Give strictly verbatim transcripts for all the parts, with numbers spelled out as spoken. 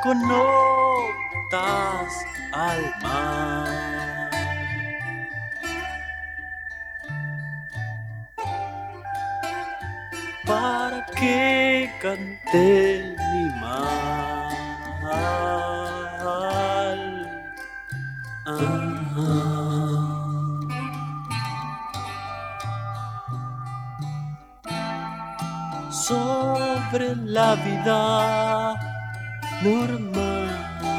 con notas al mar. Para que cante mi mal. Ah. Sobre la vida normal.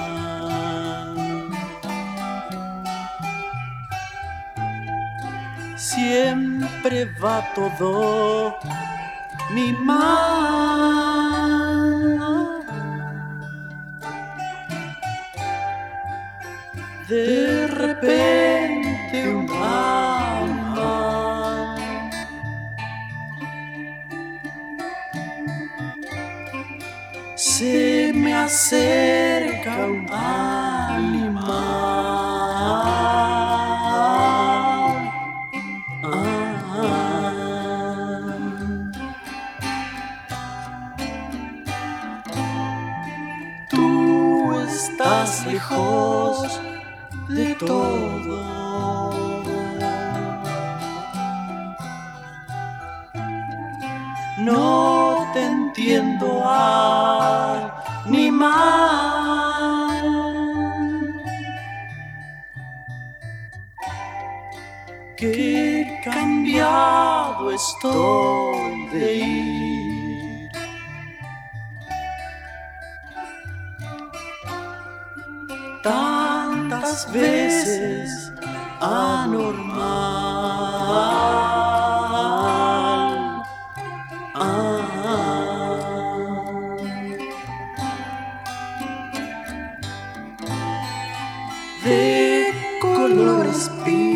Siempre va todo mi mal. De repente un alma se me acerca, un animal. Ah. Tú estás lejos de todo. No te entiendo, animal. Qué cambiado estoy de ir. Tantas veces anormal. Ah. De colores